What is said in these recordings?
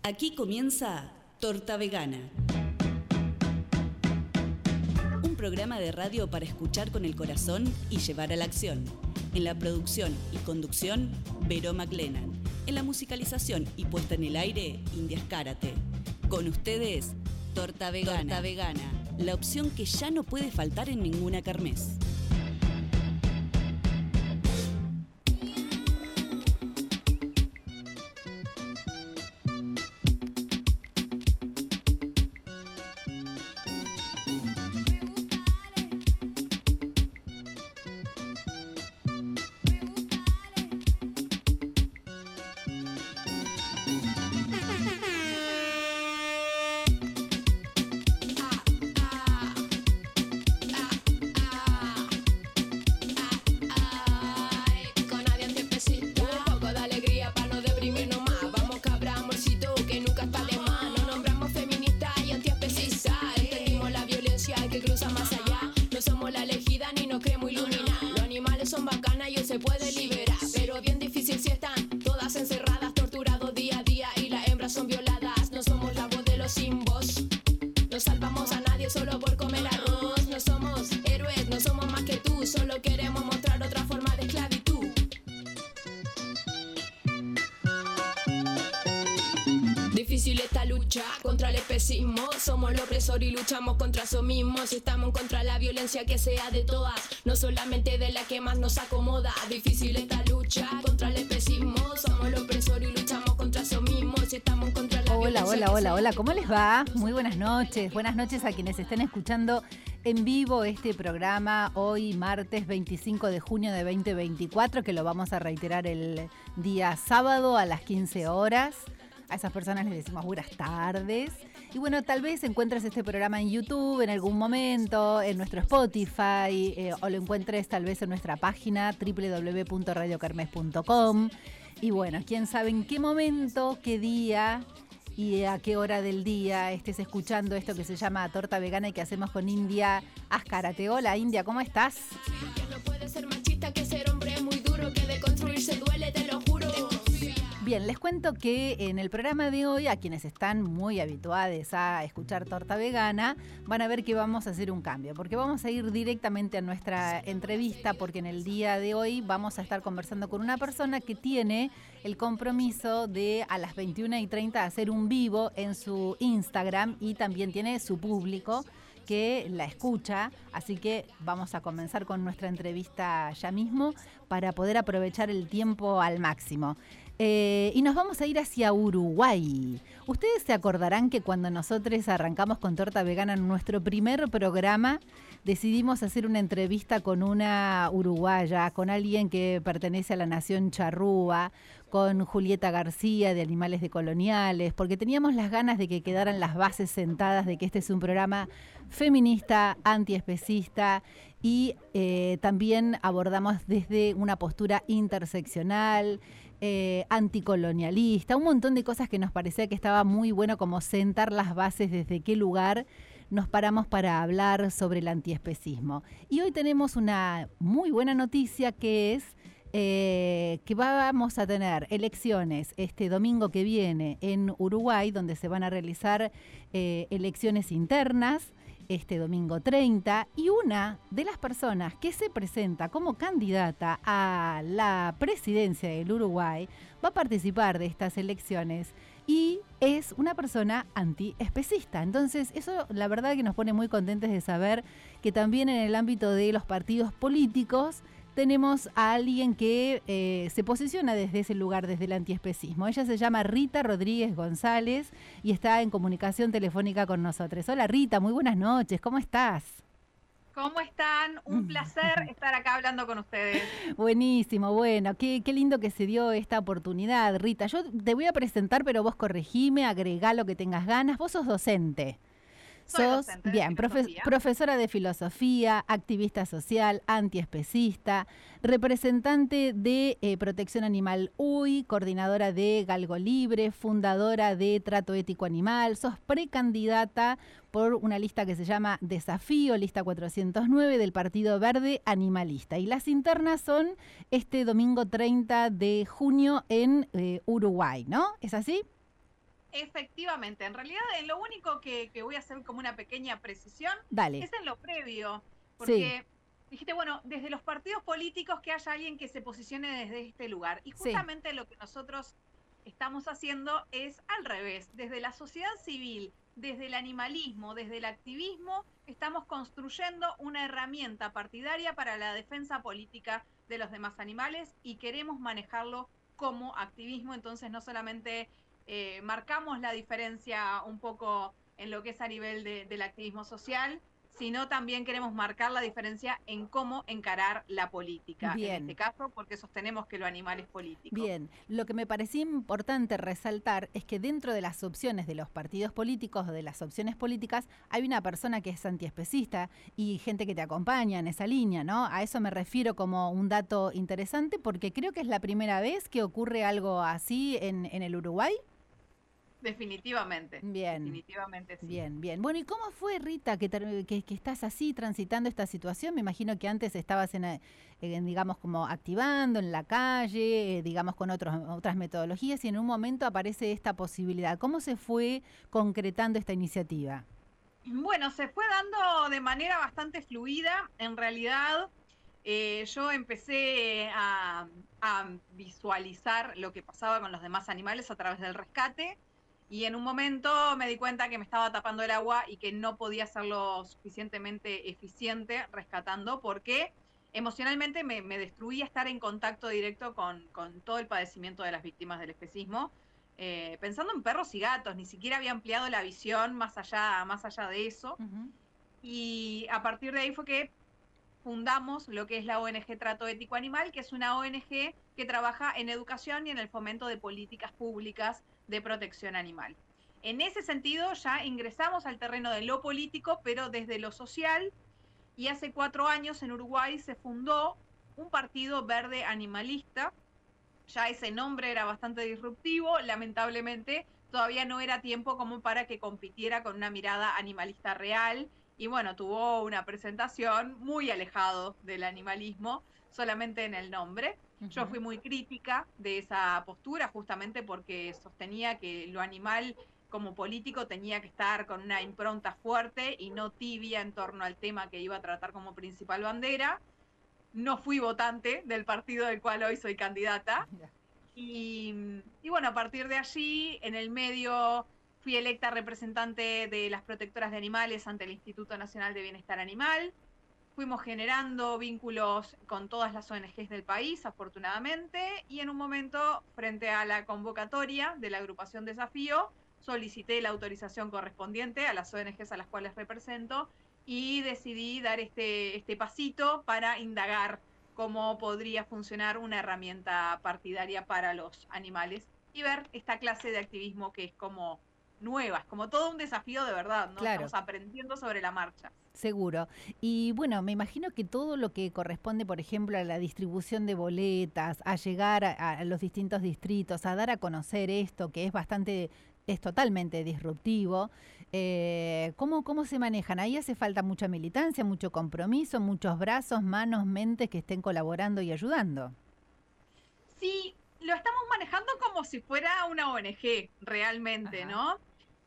Aquí comienza Torta Vegana. Un programa de radio para escuchar con el corazón y llevar a la acción. En la producción y conducción, Vero McLennan. En la musicalización y puesta en el aire, India Escárate. Con ustedes, Torta Vegana. Torta Vegana, la opción que ya no puede faltar en ninguna kermés. Y luchamos contra eso mismo. Si estamos contra la violencia, que sea de todas, no solamente de la que más nos acomoda. Difícil esta lucha contra el especismo. Somos los opresores y luchamos contra eso mismo. Si estamos contra la violencia. Hola, ¿cómo les va? Muy buenas noches. Buenas noches a quienes estén escuchando en vivo este programa hoy martes 25 de junio de 2024, que lo vamos a reiterar el día sábado a las 15 horas. A esas personas les decimos buenas tardes. Y bueno, tal vez encuentres este programa en YouTube en algún momento, en nuestro Spotify, o lo encuentres tal vez en nuestra página www.radiokermes.com. Y bueno, quién sabe en qué momento, qué día y a qué hora del día estés escuchando esto que se llama Torta Vegana y que hacemos con India Escárate. Hola, India, ¿cómo estás? No puede ser machista, que ser hombre es muy duro, que de construirse duele, te lo juro. Bien, les cuento que en el programa de hoy, a quienes están muy habituados a escuchar Torta Vegana, van a ver que vamos a hacer un cambio, porque vamos a ir directamente a nuestra entrevista, porque en el día de hoy vamos a estar conversando con una persona que tiene el compromiso de a las 21:30 hacer un vivo en su Instagram y también tiene su público que la escucha, así que vamos a comenzar con nuestra entrevista ya mismo para poder aprovechar el tiempo al máximo. Y nos vamos a ir hacia Uruguay. Ustedes se acordarán que cuando nosotros arrancamos con Torta Vegana en nuestro primer programa, decidimos hacer una entrevista con una uruguaya, con alguien que pertenece a la nación charrúa, con Julieta García de Animales Decoloniales, porque teníamos las ganas de que quedaran las bases sentadas de que este es un programa feminista, antiespecista y también abordamos desde una postura interseccional, anticolonialista, un montón de cosas que nos parecía que estaba muy bueno como sentar las bases desde qué lugar nos paramos para hablar sobre el antiespecismo. Y hoy tenemos una muy buena noticia que es que vamos a tener elecciones este domingo que viene en Uruguay, donde se van a realizar elecciones internas este domingo 30, y una de las personas que se presenta como candidata a la presidencia del Uruguay va a participar de estas elecciones y es una persona antiespecista. Entonces eso la verdad que nos pone muy contentos de saber que también en el ámbito de los partidos políticos tenemos a alguien que se posiciona desde ese lugar, desde el antiespecismo. Ella se llama Rita Rodríguez González y está en comunicación telefónica con nosotros. Hola Rita, muy buenas noches, ¿cómo estás? ¿Cómo están? Un placer estar acá hablando con ustedes. Buenísimo, bueno, qué lindo que se dio esta oportunidad, Rita. Yo te voy a presentar, pero vos corregime, agregá lo que tengas ganas. Vos sos docente. Sos, bien, profesora de filosofía, activista social, antiespecista, representante de Protección Animal UI, coordinadora de Galgo Libre, fundadora de Trato Ético Animal, sos precandidata por una lista que se llama Desafío, lista 409 del Partido Verde Animalista. Y las internas son este domingo 30 de junio en Uruguay, ¿no? ¿Es así? Efectivamente, en realidad lo único que voy a hacer como una pequeña precisión Dale. es en lo previo, Sí, porque dijiste, bueno, desde los partidos políticos que haya alguien que se posicione desde este lugar. Y sí, justamente lo que nosotros estamos haciendo es al revés, desde la sociedad civil, desde el animalismo, desde el activismo, estamos construyendo una herramienta partidaria para la defensa política de los demás animales y queremos manejarlo como activismo, entonces no solamente marcamos la diferencia un poco en lo que es a nivel del activismo social, sino también queremos marcar la diferencia en cómo encarar la política, en este bien. caso, porque sostenemos que lo animal es político. Bien, lo que me parecía importante resaltar es que dentro de las opciones de los partidos políticos o de las opciones políticas hay una persona que es antiespecista y gente que te acompaña en esa línea, ¿no? A eso me refiero como un dato interesante porque creo que es la primera vez que ocurre algo así en el Uruguay. Definitivamente, Bien. definitivamente sí. Bien, bien. Bueno, ¿y cómo fue, Rita, que estás así transitando esta situación? Me imagino que antes estabas digamos, como activando en la calle, digamos, con otras metodologías, y en un momento aparece esta posibilidad. ¿Cómo se fue concretando esta iniciativa? Bueno, se fue dando de manera bastante fluida. En realidad, yo empecé a visualizar lo que pasaba con los demás animales a través del rescate. Y en un momento me di cuenta que me estaba tapando el agua y que no podía ser lo suficientemente eficiente rescatando porque emocionalmente me destruía estar en contacto directo con todo el padecimiento de las víctimas del especismo. Pensando en perros y gatos, ni siquiera había ampliado la visión más allá de eso. Uh-huh. Y a partir de ahí fue que fundamos lo que es la ONG Trato Ético Animal, que es una ONG que trabaja en educación y en el fomento de políticas públicas de protección animal. En ese sentido ya ingresamos al terreno de lo político, pero desde lo social, y hace 4 años en Uruguay se fundó un partido verde animalista. Ya ese nombre era bastante disruptivo, lamentablemente todavía no era tiempo como para que compitiera con una mirada animalista real, y bueno, tuvo una presentación muy alejado del animalismo, solamente en el nombre. Yo fui muy crítica de esa postura justamente porque sostenía que lo animal como político tenía que estar con una impronta fuerte y no tibia en torno al tema que iba a tratar como principal bandera. No fui votante del partido del cual hoy soy candidata. Y bueno, a partir de allí, en el medio, fui electa representante de las protectoras de animales ante el Instituto Nacional de Bienestar Animal. Fuimos generando vínculos con todas las ONGs del país, afortunadamente, y en un momento, frente a la convocatoria de la agrupación Desafío, solicité la autorización correspondiente a las ONGs a las cuales represento y decidí dar este pasito para indagar cómo podría funcionar una herramienta partidaria para los animales y ver esta clase de activismo que es como nueva, es como todo un desafío de verdad, ¿no? Claro. Estamos aprendiendo sobre la marcha. Seguro. Y bueno, me imagino que todo lo que corresponde, por ejemplo, a la distribución de boletas, a llegar a los distintos distritos, a dar a conocer esto, que es totalmente disruptivo, ¿cómo se manejan? Ahí hace falta mucha militancia, mucho compromiso, muchos brazos, manos, mentes que estén colaborando y ayudando. Sí, lo estamos manejando como si fuera una ONG, realmente, Ajá. ¿no?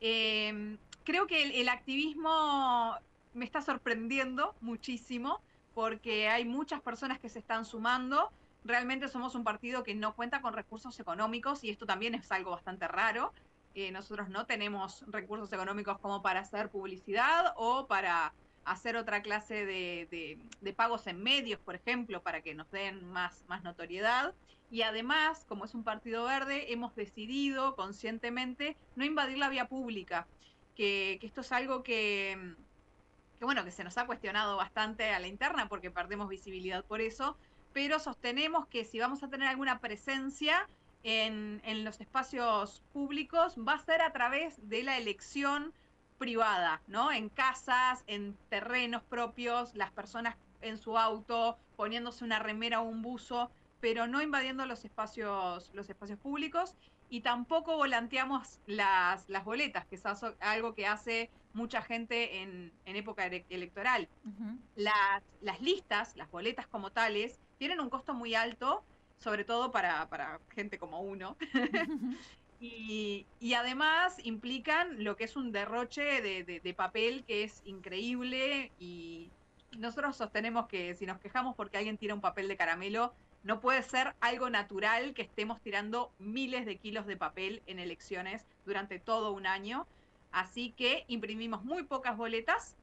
Creo que el activismo me está sorprendiendo muchísimo porque hay muchas personas que se están sumando. Realmente somos un partido que no cuenta con recursos económicos y esto también es algo bastante raro. Nosotros no tenemos recursos económicos como para hacer publicidad o para hacer otra clase de pagos en medios, por ejemplo, para que nos den más notoriedad. Y además, como es un partido verde, hemos decidido conscientemente no invadir la vía pública, que esto es algo que bueno, que se nos ha cuestionado bastante a la interna porque perdemos visibilidad por eso, pero sostenemos que si vamos a tener alguna presencia en los espacios públicos va a ser a través de la elección privada, ¿no? En casas, en terrenos propios, las personas en su auto, poniéndose una remera o un buzo, pero no invadiendo los espacios públicos, y tampoco volanteamos las boletas, que es algo que hace mucha gente en época electoral. Uh-huh. Las listas, las boletas como tales, tienen un costo muy alto, sobre todo para gente como uno. Y además implican lo que es un derroche de papel que es increíble, y nosotros sostenemos que si nos quejamos porque alguien tira un papel de caramelo, no puede ser algo natural que estemos tirando miles de kilos de papel en elecciones durante todo un año. Así que imprimimos muy pocas boletas,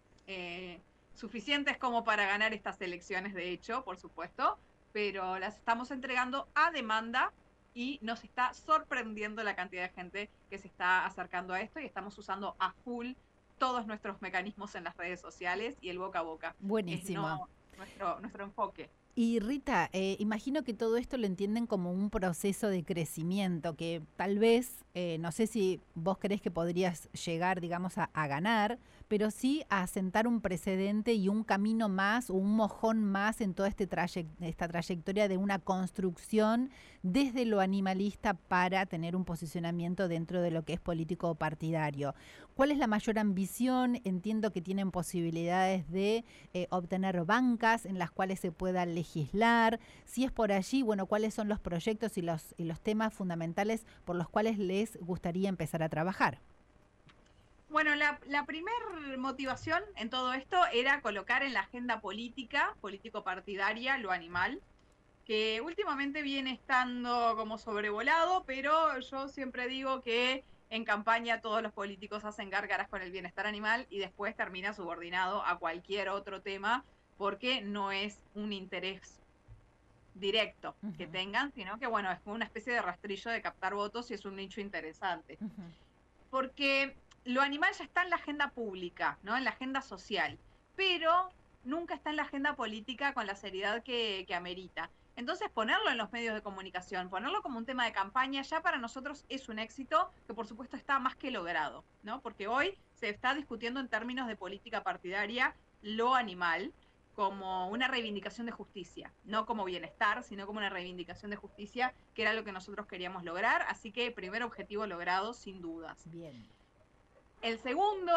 suficientes como para ganar estas elecciones, de hecho, por supuesto, pero las estamos entregando a demanda y nos está sorprendiendo la cantidad de gente que se está acercando a esto, y estamos usando a full todos nuestros mecanismos en las redes sociales y el boca a boca. Buenísimo. Es nuestro enfoque. Y Rita, imagino que todo esto lo entienden como un proceso de crecimiento que tal vez, no sé si vos creés que podrías llegar, digamos, a ganar, pero sí a sentar un precedente y un camino más, o un mojón más en toda esta trayectoria de una construcción desde lo animalista para tener un posicionamiento dentro de lo que es político partidario. ¿Cuál es la mayor ambición? Entiendo que tienen posibilidades de obtener bancas en las cuales se pueda legislar. Si es por allí, bueno, ¿cuáles son los proyectos y los temas fundamentales por los cuales les gustaría empezar a trabajar? Bueno, la primer motivación en todo esto era colocar en la agenda político-partidaria, lo animal, que últimamente viene estando como sobrevolado, pero yo siempre digo que en campaña todos los políticos hacen gárgaras con el bienestar animal y después termina subordinado a cualquier otro tema, porque no es un interés directo que tengan, sino que bueno, es como una especie de rastrillo de captar votos y es un nicho interesante. Porque lo animal ya está en la agenda pública, ¿no? En la agenda social, pero nunca está en la agenda política con la seriedad que amerita. Entonces ponerlo en los medios de comunicación, ponerlo como un tema de campaña, ya para nosotros es un éxito que por supuesto está más que logrado, ¿no? Porque hoy se está discutiendo en términos de política partidaria lo animal como una reivindicación de justicia, no como bienestar, sino como una reivindicación de justicia, que era lo que nosotros queríamos lograr. Así que primer objetivo logrado, sin dudas. Bien. El segundo,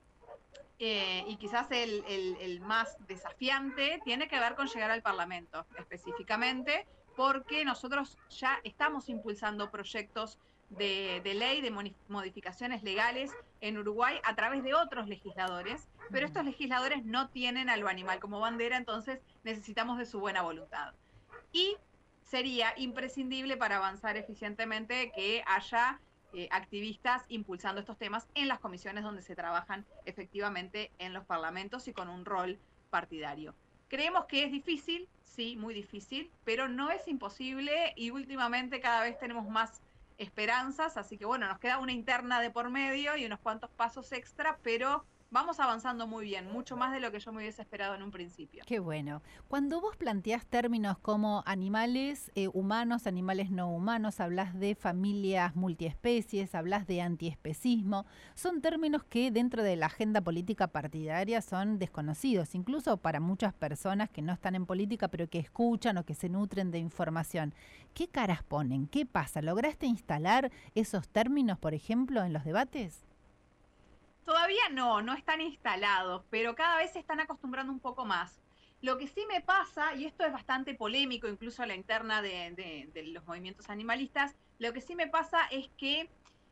y quizás el más desafiante, tiene que ver con llegar al Parlamento, específicamente, porque nosotros ya estamos impulsando proyectos de ley, de modificaciones legales en Uruguay a través de otros legisladores, pero estos legisladores no tienen a lo animal como bandera, entonces necesitamos de su buena voluntad. Y sería imprescindible para avanzar eficientemente que haya activistas impulsando estos temas en las comisiones donde se trabajan efectivamente en los parlamentos y con un rol partidario. Creemos que es difícil, sí, muy difícil, pero no es imposible, y últimamente cada vez tenemos más esperanzas, así que bueno, nos queda una interna de por medio y unos cuantos pasos extra, pero vamos avanzando muy bien, mucho más de lo que yo me hubiese esperado en un principio. Qué bueno. Cuando vos planteás términos como animales humanos, animales no humanos, hablas de familias multiespecies, hablas de antiespecismo, son términos que dentro de la agenda política partidaria son desconocidos, incluso para muchas personas que no están en política, pero que escuchan o que se nutren de información. ¿Qué caras ponen? ¿Qué pasa? ¿Lograste instalar esos términos, por ejemplo, en los debates? Todavía no están instalados, pero cada vez se están acostumbrando un poco más. Lo que sí me pasa, y esto es bastante polémico, incluso a la interna de los movimientos animalistas, lo que sí me pasa es que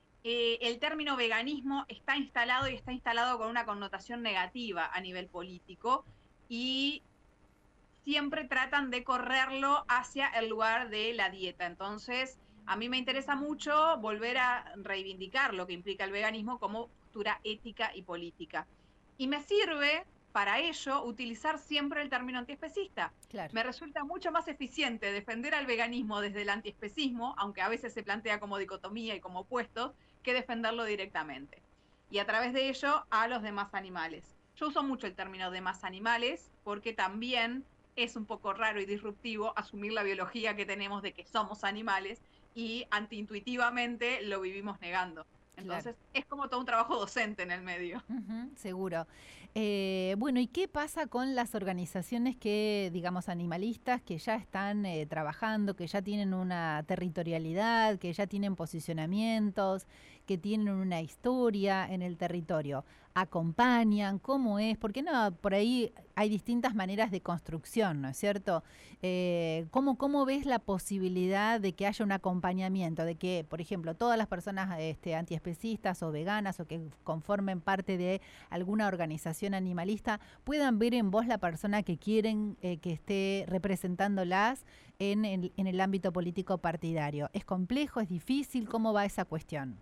el término veganismo está instalado, y está instalado con una connotación negativa a nivel político, y siempre tratan de correrlo hacia el lugar de la dieta. Entonces, a mí me interesa mucho volver a reivindicar lo que implica el veganismo como postura ética y política. Y me sirve para ello utilizar siempre el término antiespecista. Claro. Me resulta mucho más eficiente defender al veganismo desde el antiespecismo, aunque a veces se plantea como dicotomía y como opuestos, que defenderlo directamente. Y a través de ello a los demás animales. Yo uso mucho el término demás animales porque también es un poco raro y disruptivo asumir la biología que tenemos de que somos animales y antiintuitivamente lo vivimos negando. Entonces, claro, es como todo un trabajo docente en el medio. Seguro. Bueno, ¿y qué pasa con las organizaciones que, digamos, animalistas, que ya están trabajando, que ya tienen una territorialidad, que ya tienen posicionamientos, que tienen una historia en el territorio, acompañan, cómo es, porque no, por ahí hay distintas maneras de construcción, ¿no es cierto? ¿Cómo ves la posibilidad de que haya un acompañamiento, de que, por ejemplo, todas las personas antiespecistas o veganas o que conformen parte de alguna organización animalista puedan ver en vos la persona que quieren que esté representándolas en el ámbito político partidario? ¿Es complejo, es difícil? ¿Cómo va esa cuestión?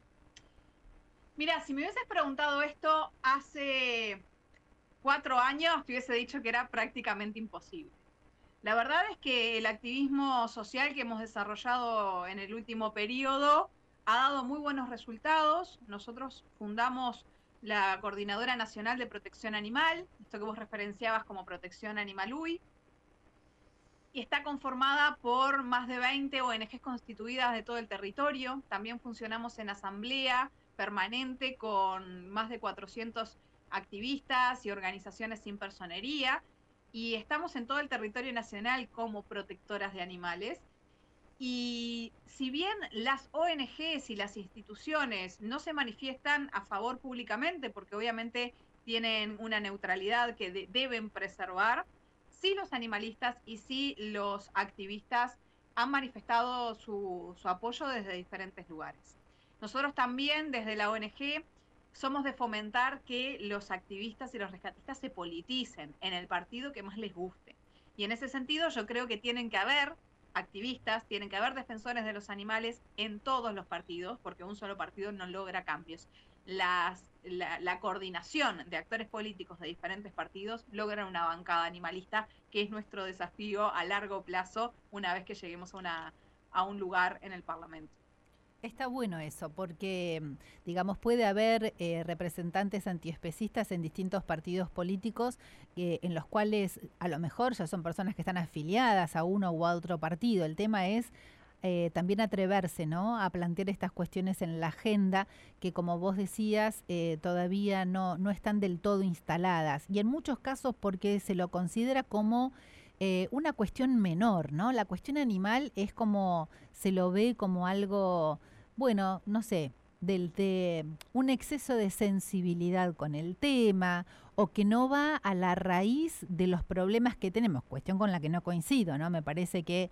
Mira, si me hubieses preguntado esto hace 4 años, te hubiese dicho que era prácticamente imposible. La verdad es que el activismo social que hemos desarrollado en el último periodo ha dado muy buenos resultados. Nosotros fundamos la Coordinadora Nacional de Protección Animal, esto que vos referenciabas como Protección Animal UI, y está conformada por más de 20 ONGs constituidas de todo el territorio. También funcionamos en asamblea permanente con más de 400 activistas y organizaciones sin personería, y estamos en todo el territorio nacional como protectoras de animales. Y si bien las ONGs y las instituciones no se manifiestan a favor públicamente, porque obviamente tienen una neutralidad que deben preservar, sí los animalistas y sí los activistas han manifestado su apoyo desde diferentes lugares. Nosotros también desde la ONG somos de fomentar que los activistas y los rescatistas se politicen en el partido que más les guste. Y en ese sentido yo creo que tienen que haber activistas, tienen que haber defensores de los animales en todos los partidos, porque un solo partido no logra cambios. La coordinación de actores políticos de diferentes partidos logran una bancada animalista, que es nuestro desafío a largo plazo una vez que lleguemos a un lugar en el Parlamento. Está bueno eso, porque, digamos, puede haber representantes antiespecistas en distintos partidos políticos en los cuales a lo mejor ya son personas que están afiliadas a uno u a otro partido. El tema es también atreverse, ¿no?, a plantear estas cuestiones en la agenda que, como vos decías, todavía no están del todo instaladas. Y en muchos casos porque se lo considera como una cuestión menor, ¿no? La cuestión animal es como, se lo ve como algo, bueno, no sé, de un exceso de sensibilidad con el tema, o que no va a la raíz de los problemas que tenemos, cuestión con la que no coincido, ¿no? Me parece que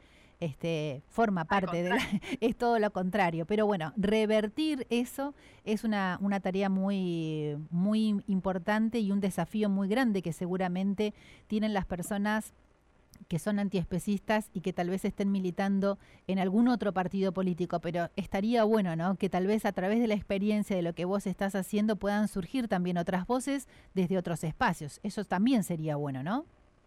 forma parte es todo lo contrario. Pero bueno, revertir eso es una tarea muy, muy importante y un desafío muy grande que seguramente tienen las personas que son antiespecistas y que tal vez estén militando en algún otro partido político, pero estaría bueno, ¿no?, que tal vez a través de la experiencia de lo que vos estás haciendo puedan surgir también otras voces desde otros espacios. Eso también sería bueno, ¿no?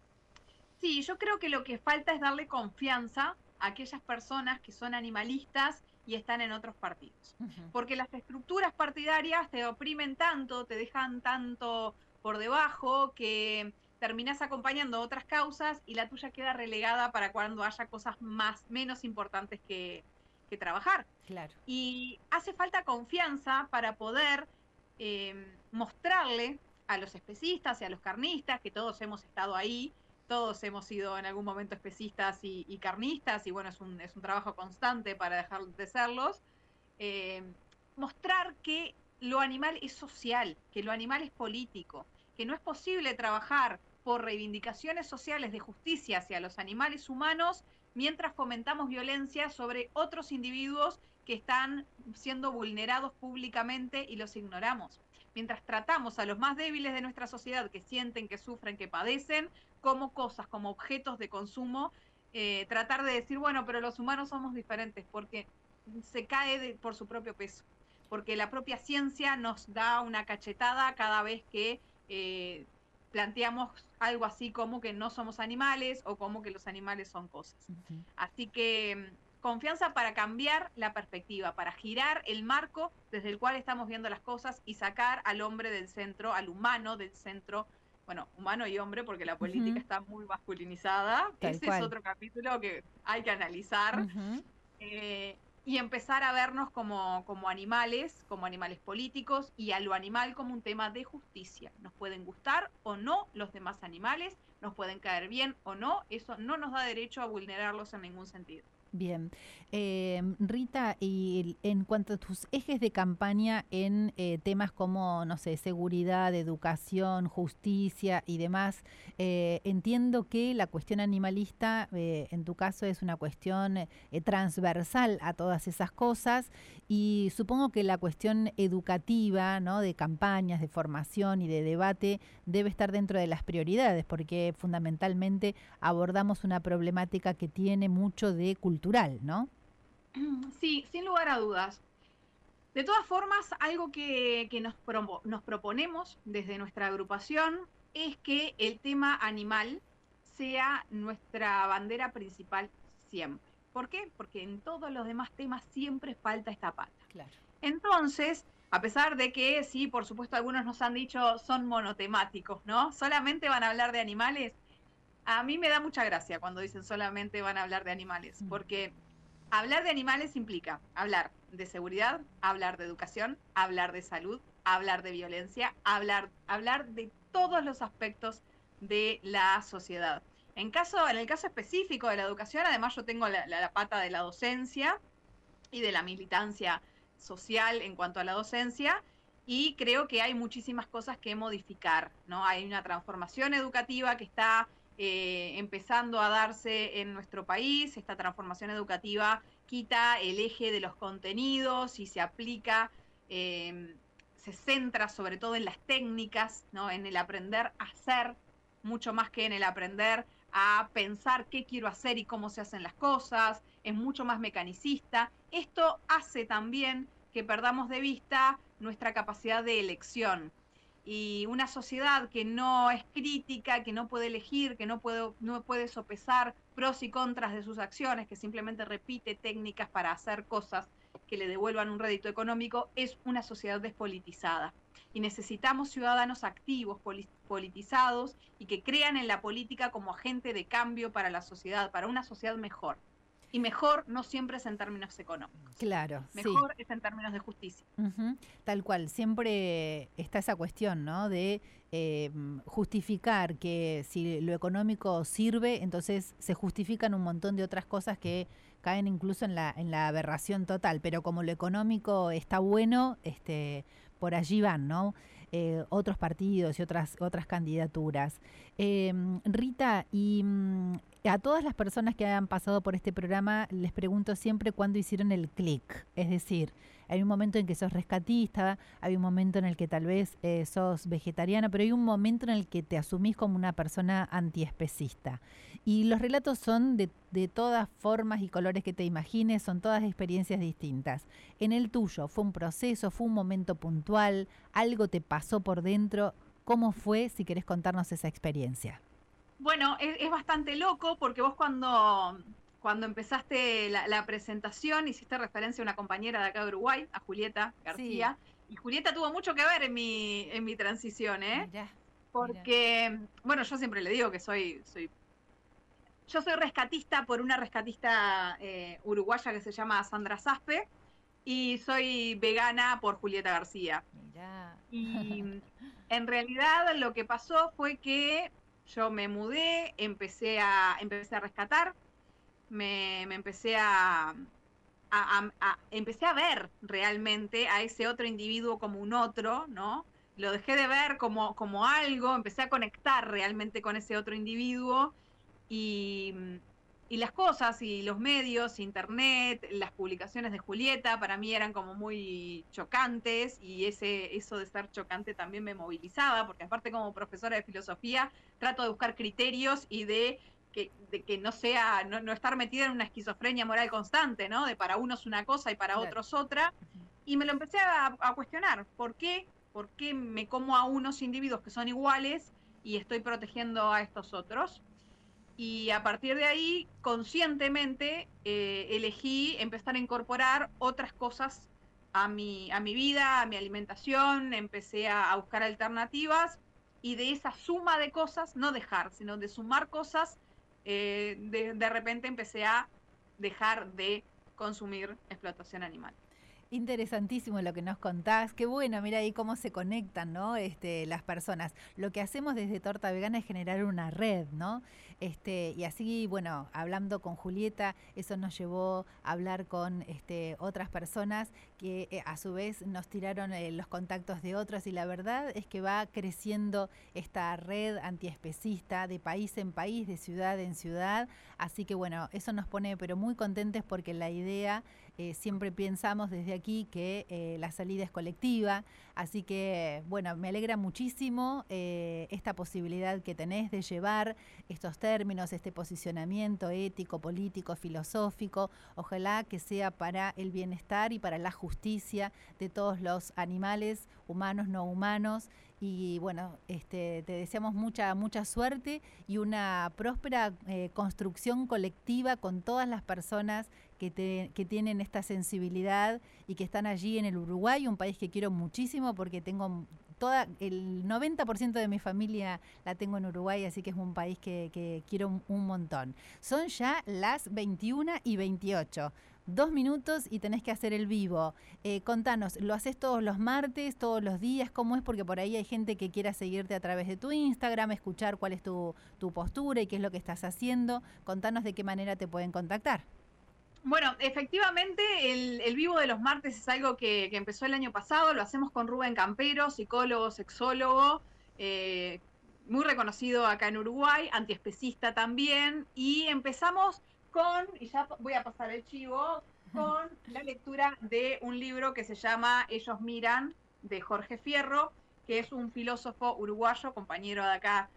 Sí, yo creo que lo que falta es darle confianza a aquellas personas que son animalistas y están en otros partidos. Porque las estructuras partidarias te oprimen tanto, te dejan tanto por debajo, que terminás acompañando otras causas y la tuya queda relegada para cuando haya cosas menos importantes que trabajar. Claro. Y hace falta confianza para poder mostrarle a los especistas y a los carnistas, que todos hemos estado ahí, todos hemos sido en algún momento especistas y carnistas, y bueno, es un trabajo constante para dejar de serlos, mostrar que lo animal es social, que lo animal es político, que no es posible trabajar por reivindicaciones sociales de justicia hacia los animales humanos mientras fomentamos violencia sobre otros individuos que están siendo vulnerados públicamente y los ignoramos. Mientras tratamos a los más débiles de nuestra sociedad, que sienten, que sufren, que padecen, como cosas, como objetos de consumo, tratar de decir, bueno, pero los humanos somos diferentes, porque se cae por su propio peso, porque la propia ciencia nos da una cachetada cada vez que planteamos algo así como que no somos animales o como que los animales son cosas. Así que confianza para cambiar la perspectiva, para girar el marco desde el cual estamos viendo las cosas y sacar al hombre del centro, al humano del centro. Bueno, humano y hombre, porque la política está muy masculinizada. Ese es otro capítulo que hay que analizar. Y empezar a vernos como animales políticos, y a lo animal como un tema de justicia. Nos pueden gustar o no los demás animales, nos pueden caer bien o no, eso no nos da derecho a vulnerarlos en ningún sentido. Bien. Rita, y en cuanto a tus ejes de campaña en temas como, no sé, seguridad, educación, justicia y demás, entiendo que la cuestión animalista, en tu caso, es una cuestión transversal a todas esas cosas, y supongo que la cuestión educativa, ¿no?, de campañas, de formación y de debate debe estar dentro de las prioridades, porque fundamentalmente abordamos una problemática que tiene mucho de cultural, ¿no? Sí, sin lugar a dudas. De todas formas, algo que nos proponemos desde nuestra agrupación es que el tema animal sea nuestra bandera principal siempre. ¿Por qué? Porque en todos los demás temas siempre falta esta pata. Claro. Entonces, a pesar de que sí, por supuesto, algunos nos han dicho son monotemáticos, ¿no? Solamente van a hablar de animales. A mí me da mucha gracia cuando dicen solamente van a hablar de animales, porque hablar de animales implica hablar de seguridad, hablar de educación, hablar de salud, hablar de violencia, hablar de todos los aspectos de la sociedad. En el caso específico de la educación, además yo tengo la pata de la docencia y de la militancia social en cuanto a la docencia, y creo que hay muchísimas cosas que modificar, ¿no? Hay una transformación educativa que está empezando a darse en nuestro país. Esta transformación educativa quita el eje de los contenidos y se aplica, se centra sobre todo en las técnicas, ¿no?, en el aprender a hacer, mucho más que en el aprender a pensar qué quiero hacer y cómo se hacen las cosas. Es mucho más mecanicista. Esto hace también que perdamos de vista nuestra capacidad de elección. Y una sociedad que no es crítica, que no puede elegir, que no puede sopesar pros y contras de sus acciones, que simplemente repite técnicas para hacer cosas que le devuelvan un rédito económico, es una sociedad despolitizada. Y necesitamos ciudadanos activos, politizados, y que crean en la política como agente de cambio para la sociedad, para una sociedad mejor. Y mejor no siempre es en términos económicos. Claro, mejor es en términos de justicia. Tal cual, siempre está esa cuestión, ¿no?, de justificar que si lo económico sirve, entonces se justifican un montón de otras cosas que caen incluso en la aberración total, pero como lo económico está bueno, por allí van, ¿no? Otros partidos y otras candidaturas. Rita, y a todas las personas que han pasado por este programa les pregunto siempre cuándo hicieron el clic. Es decir, hay un momento en que sos rescatista, hay un momento en el que tal vez sos vegetariana, pero hay un momento en el que te asumís como una persona antiespecista. Y los relatos son de todas formas y colores que te imagines, son todas experiencias distintas. En el tuyo, ¿fue un proceso, fue un momento puntual, algo te pasó por dentro? ¿Cómo fue, si querés contarnos esa experiencia? Bueno, es bastante loco porque vos cuando empezaste la presentación hiciste referencia a una compañera de acá de Uruguay, a Julieta García, sí. Y Julieta tuvo mucho que ver en mi transición, Mirá, porque, bueno, yo siempre le digo que yo soy rescatista por una rescatista uruguaya que se llama Sandra Saspe, y soy vegana por Julieta García. Mirá. Y en realidad lo que pasó fue que yo me mudé, empecé a rescatar, me empecé empecé a ver realmente a ese otro individuo como un otro, ¿no? Lo dejé de ver como algo, empecé a conectar realmente con ese otro individuo, y las cosas y los medios, internet, las publicaciones de Julieta para mí eran como muy chocantes, y eso de ser chocante también me movilizaba, porque aparte como profesora de filosofía trato de buscar criterios y de que no sea, no estar metida en una esquizofrenia moral constante, ¿no? De para unos una cosa y para otros otra. Y me lo empecé a cuestionar. ¿Por qué me como a unos individuos que son iguales y estoy protegiendo a estos otros? Y a partir de ahí, conscientemente, elegí empezar a incorporar otras cosas a mi vida, a mi alimentación. Empecé a buscar alternativas, y de esa suma de cosas, no dejar, sino de sumar cosas, de repente empecé a dejar de consumir explotación animal. Interesantísimo lo que nos contás. Qué bueno, mira ahí cómo se conectan, ¿no? Las personas. Lo que hacemos desde Torta Vegana es generar una red, ¿no? Y así, bueno, hablando con Julieta, eso nos llevó a hablar con otras personas que a su vez nos tiraron los contactos de otros, y la verdad es que va creciendo esta red antiespecista de país en país, de ciudad en ciudad. Así que bueno, eso nos pone pero muy contentes, porque la idea, siempre pensamos desde aquí que la salida es colectiva. Así que bueno, me alegra muchísimo esta posibilidad que tenés de llevar estos términos, este posicionamiento ético, político, filosófico. Ojalá que sea para el bienestar y para la justicia de todos los animales, humanos, no humanos. Y bueno, te deseamos mucha suerte y una próspera construcción colectiva con todas las personas que tienen esta sensibilidad y que están allí en el Uruguay, un país que quiero muchísimo, porque tengo el 90% de mi familia la tengo en Uruguay, así que es un país que quiero un montón. Son ya las 21:28. 2 minutos y tenés que hacer el vivo. Contanos, ¿lo haces todos los martes, todos los días? ¿Cómo es? Porque por ahí hay gente que quiera seguirte a través de tu Instagram, escuchar cuál es tu postura y qué es lo que estás haciendo. Contanos de qué manera te pueden contactar. Bueno, efectivamente, el vivo de los martes es algo que empezó el año pasado. Lo hacemos con Rubén Campero, psicólogo, sexólogo, muy reconocido acá en Uruguay, antiespecista también. Y empezamos y ya voy a pasar el chivo, con la lectura de un libro que se llama Ellos Miran, de Jorge Fierro, que es un filósofo uruguayo, compañero de acá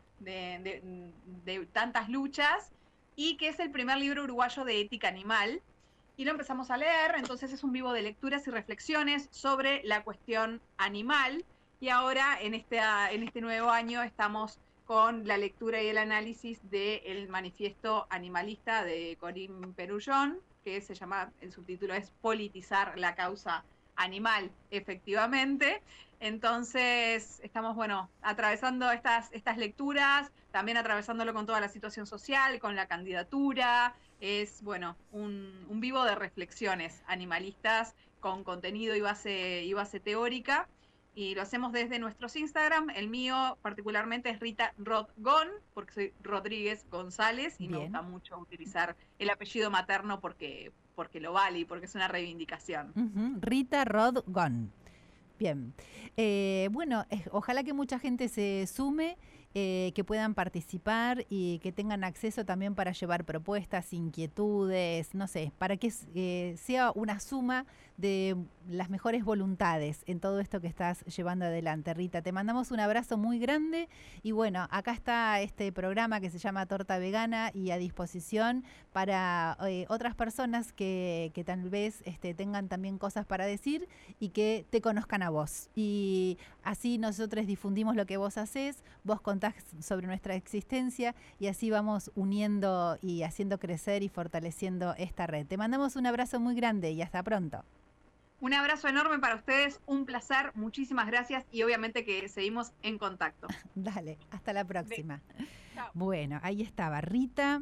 de tantas luchas, y que es el primer libro uruguayo de ética animal. Y lo empezamos a leer, entonces es un vivo de lecturas y reflexiones sobre la cuestión animal. Y ahora, en este nuevo año, estamos con la lectura y el análisis del manifiesto animalista de Corinne Perullón, que se llama, el subtítulo es Politizar la causa animal, efectivamente. Entonces, estamos, bueno, atravesando estas lecturas, también atravesándolo con toda la situación social, con la candidatura. Es, bueno, un vivo de reflexiones animalistas con contenido y base teórica. Y lo hacemos desde nuestros Instagram. El mío particularmente es Rita Rodgon, porque soy Rodríguez González y me gusta mucho utilizar el apellido materno porque lo vale y porque es una reivindicación. Rita Rodgon. Bien. Bueno, ojalá que mucha gente se sume, que puedan participar y que tengan acceso también para llevar propuestas, inquietudes, no sé, para que sea una suma de las mejores voluntades en todo esto que estás llevando adelante, Rita. Te mandamos un abrazo muy grande y bueno, acá está este programa que se llama Torta Vegana y a disposición para otras personas que tal vez tengan también cosas para decir y que te conozcan a vos. Y así nosotros difundimos lo que vos hacés, vos contás sobre nuestra existencia y así vamos uniendo y haciendo crecer y fortaleciendo esta red. Te mandamos un abrazo muy grande y hasta pronto. Un abrazo enorme para ustedes, un placer, muchísimas gracias y obviamente que seguimos en contacto. Dale, hasta la próxima. Chao. Bueno, ahí estaba Rita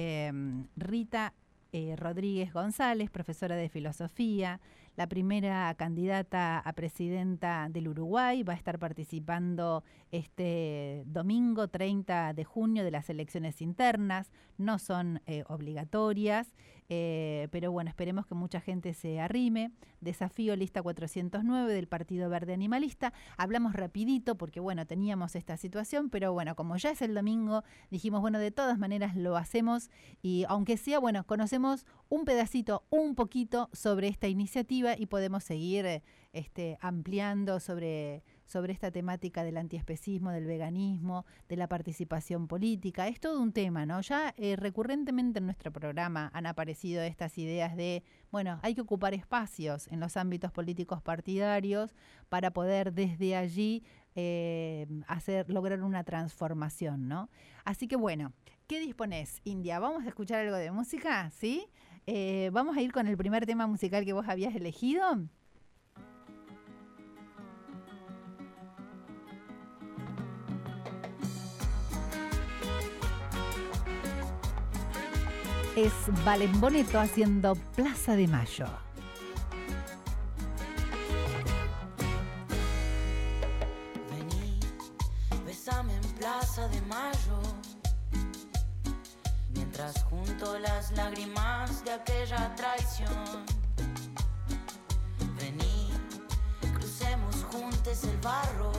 Rodríguez González, profesora de filosofía, la primera candidata a presidenta del Uruguay. Va a estar participando este domingo 30 de junio de las elecciones internas. No son obligatorias, pero bueno, esperemos que mucha gente se arrime. Desafío lista 409 del Partido Verde Animalista. Hablamos rapidito porque bueno, teníamos esta situación, pero bueno, como ya es el domingo, dijimos bueno, de todas maneras lo hacemos y aunque sea, bueno, conocemos un pedacito, un poquito sobre esta iniciativa y podemos seguir ampliando sobre esta temática del antiespecismo, del veganismo, de la participación política. Es todo un tema, ¿no? Ya recurrentemente en nuestro programa han aparecido estas ideas de, bueno, hay que ocupar espacios en los ámbitos políticos partidarios para poder desde allí lograr una transformación, ¿no? Así que bueno, ¿qué disponés, India? ¿Vamos a escuchar algo de música? ¿Sí? ¿Vamos a ir con el primer tema musical que vos habías elegido? Es Valen Boneto haciendo Plaza de Mayo. Plaza de Mayo, mientras junto las lágrimas de aquella traición. Vení, crucemos juntos el barro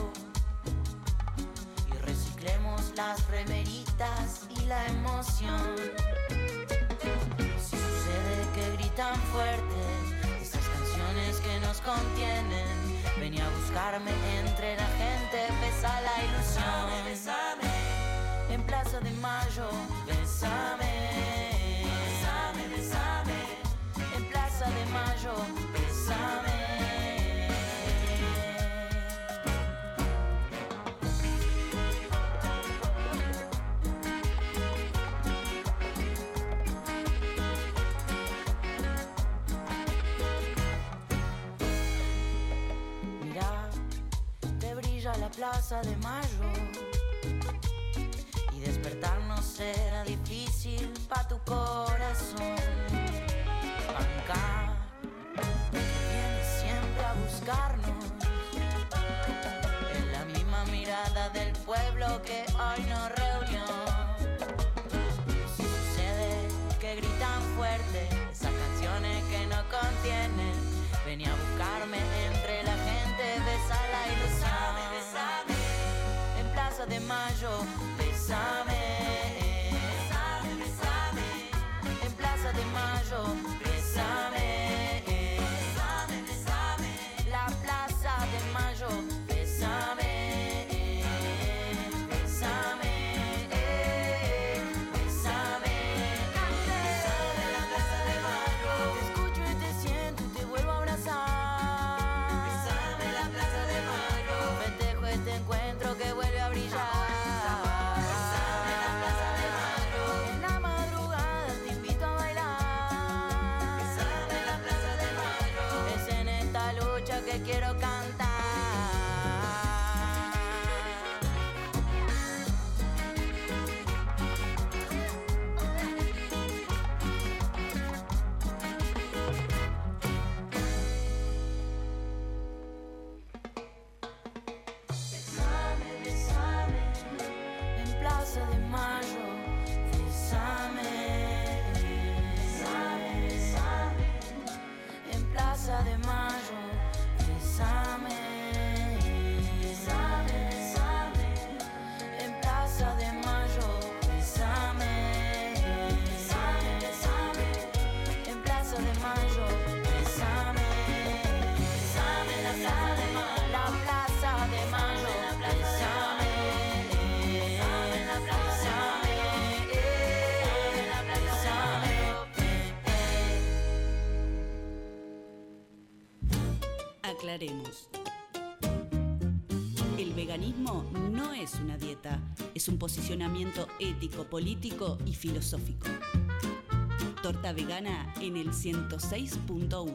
y reciclemos las remeritas y la emoción. Si sucede que gritan fuerte esas canciones que nos contienen, vení a buscarme entre la gente, besa la ilusión. Bésame, en Plaza de Mayo, bésame. Bésame, bésame, en Plaza de Mayo, bésame. La Plaza de Mayo y despertarnos será difícil pa' tu corazón. Banca, viene siempre a buscarnos en la misma mirada del pueblo que hoy nos reunió. Si sucede que gritan fuerte esas canciones que no contienen, vení a buscarme entre la gente, besa la ilusión. En Plaza de Mayo, bésame. Bésame, bésame. En Plaza de Mayo, bésame. Bésame, bésame. La Plaza de Mayo, bésame. Bésame. Bésame. Bésame la Plaza de Mayo. Te escucho y te siento y te vuelvo a abrazar. Bésame la Plaza de Mayo. Festejo este encuentro que vuelve a brillar. Bésame la Plaza de Mayo. En la madrugada te invito a bailar. Bésame la Plaza de Mayo. Es en esta lucha que quiero cantar. Bésame, bésame, en Plaza de Mayo, bésame. Bésame, bésame, en Plaza de Mayo, bésame. Bésame, bésame, en Plaza de Mayo, bésame. Bésame, bésame, en Plaza de Mayo, bésame. Bésame la Plaza de Mayo, la Plaza de Mayo, bésame. Bésame la Plaza de Mayo, Aclaremos. El veganismo no es una dieta, es un posicionamiento ético, político y filosófico. Torta vegana en el 106.1.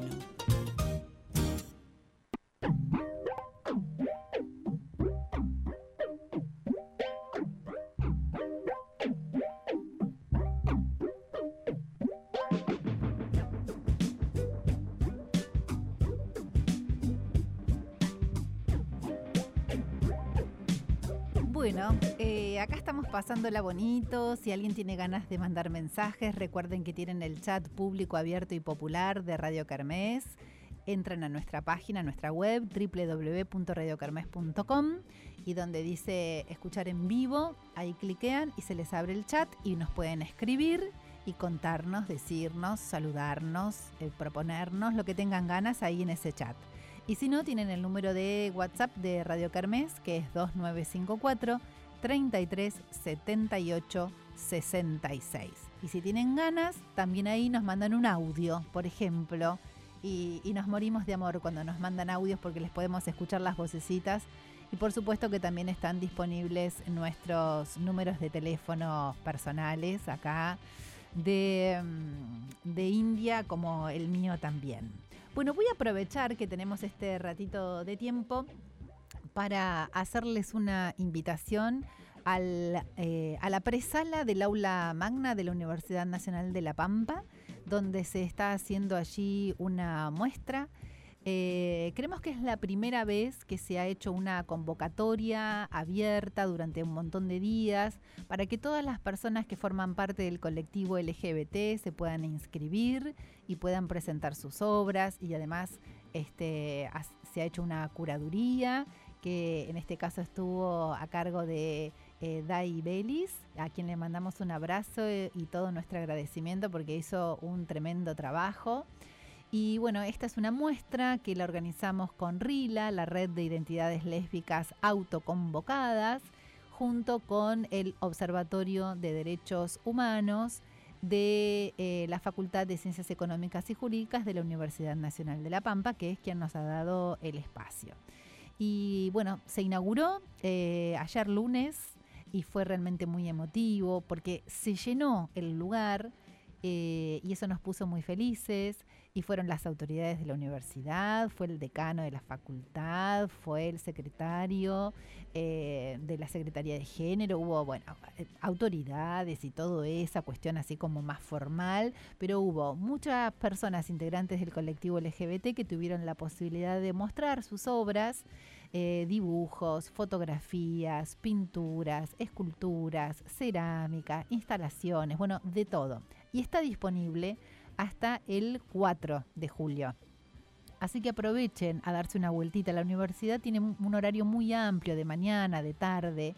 Bueno, acá estamos pasándola bonito. Si alguien tiene ganas de mandar mensajes, recuerden que tienen el chat público abierto y popular de Radio Kermés. Entran a nuestra página, a nuestra web, www.radiokermes.com, y donde dice escuchar en vivo, ahí cliquean y se les abre el chat y nos pueden escribir y contarnos, decirnos, saludarnos, proponernos lo que tengan ganas ahí en ese chat. Y si no, tienen el número de WhatsApp de Radio Kermés, que es 2954 33 78 66. Y si tienen ganas, también ahí nos mandan un audio, por ejemplo, y nos morimos de amor cuando nos mandan audios porque les podemos escuchar las vocecitas. Y por supuesto que también están disponibles nuestros números de teléfono personales acá de India, como el mío también. Bueno, voy a aprovechar que tenemos este ratito de tiempo para hacerles una invitación a la presala del aula magna de la Universidad Nacional de La Pampa, donde se está haciendo allí una muestra Creemos que es la primera vez que se ha hecho una convocatoria abierta durante un montón de días para que todas las personas que forman parte del colectivo LGBT se puedan inscribir y puedan presentar sus obras, y además se ha hecho una curaduría que en este caso estuvo a cargo de Dai Belis, a quien le mandamos un abrazo y todo nuestro agradecimiento porque hizo un tremendo trabajo. Y bueno, esta es una muestra que la organizamos con RILA, la Red de Identidades Lésbicas Autoconvocadas, junto con el Observatorio de Derechos Humanos de la Facultad de Ciencias Económicas y Jurídicas de la Universidad Nacional de La Pampa, que es quien nos ha dado el espacio. Y bueno, se inauguró ayer lunes y fue realmente muy emotivo porque se llenó el lugar. Y eso nos puso muy felices, y fueron las autoridades de la universidad, fue el decano de la facultad, fue el secretario de la Secretaría de Género, hubo autoridades y todo esa cuestión así como más formal, pero hubo muchas personas integrantes del colectivo LGBT que tuvieron la posibilidad de mostrar sus obras, dibujos, fotografías, pinturas, esculturas, cerámica, instalaciones, bueno, de todo. Y está disponible hasta el 4 de julio. Así que aprovechen a darse una vueltita. La universidad tiene un horario muy amplio de mañana, de tarde.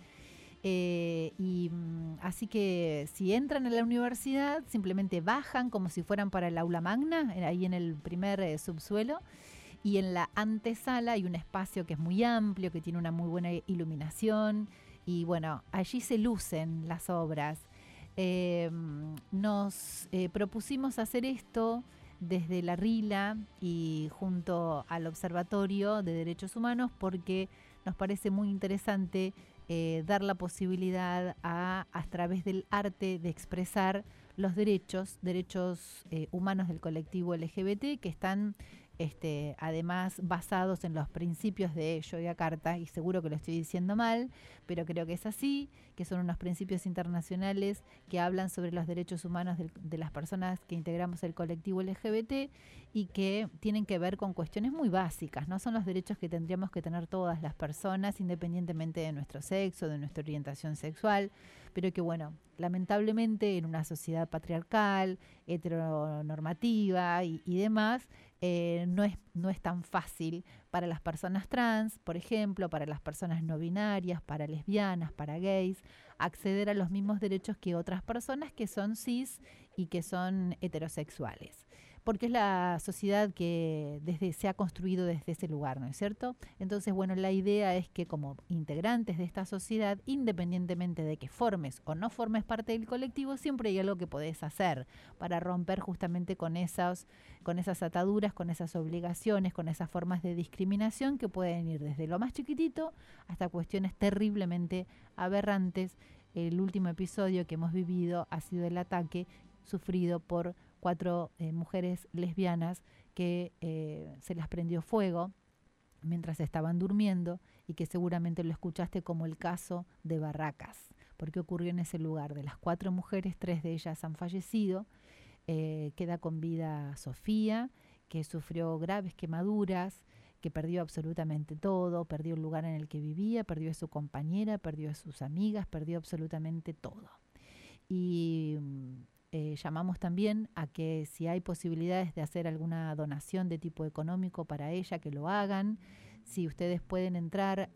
Así que si entran a la universidad, simplemente bajan como si fueran para el aula magna, ahí en el primer subsuelo. Y en la antesala hay un espacio que es muy amplio, que tiene una muy buena iluminación. Y bueno, allí se lucen las obras. Nos propusimos hacer esto desde la RILA y junto al Observatorio de Derechos Humanos porque nos parece muy interesante dar la posibilidad a través del arte de expresar los derechos humanos del colectivo LGBT, que están además basados en los principios de Yogyakarta, y seguro que lo estoy diciendo mal, pero creo que es así, que son unos principios internacionales que hablan sobre los derechos humanos de las personas que integramos el colectivo LGBT y que tienen que ver con cuestiones muy básicas, ¿no? Son los derechos que tendríamos que tener todas las personas, independientemente de nuestro sexo, de nuestra orientación sexual, pero que bueno, lamentablemente en una sociedad patriarcal, heteronormativa y demás, no es tan fácil para las personas trans, por ejemplo, para las personas no binarias, para lesbianas, para gays, acceder a los mismos derechos que otras personas que son cis y que son heterosexuales. Porque es la sociedad que se ha construido desde ese lugar, ¿no es cierto? Entonces, bueno, la idea es que como integrantes de esta sociedad, independientemente de que formes o no formes parte del colectivo, siempre hay algo que podés hacer para romper justamente con esas ataduras, con esas obligaciones, con esas formas de discriminación que pueden ir desde lo más chiquitito hasta cuestiones terriblemente aberrantes. El último episodio que hemos vivido ha sido el ataque sufrido por 4 mujeres lesbianas que se las prendió fuego mientras estaban durmiendo, y que seguramente lo escuchaste como el caso de Barracas, porque ocurrió en ese lugar. De las 4 mujeres, 3 de ellas han fallecido. Queda con vida Sofía, que sufrió graves quemaduras, que perdió absolutamente todo, perdió el lugar en el que vivía, perdió a su compañera, perdió a sus amigas, perdió absolutamente todo. Y llamamos también a que si hay posibilidades de hacer alguna donación de tipo económico para ella, que lo hagan. Si ustedes pueden entrar,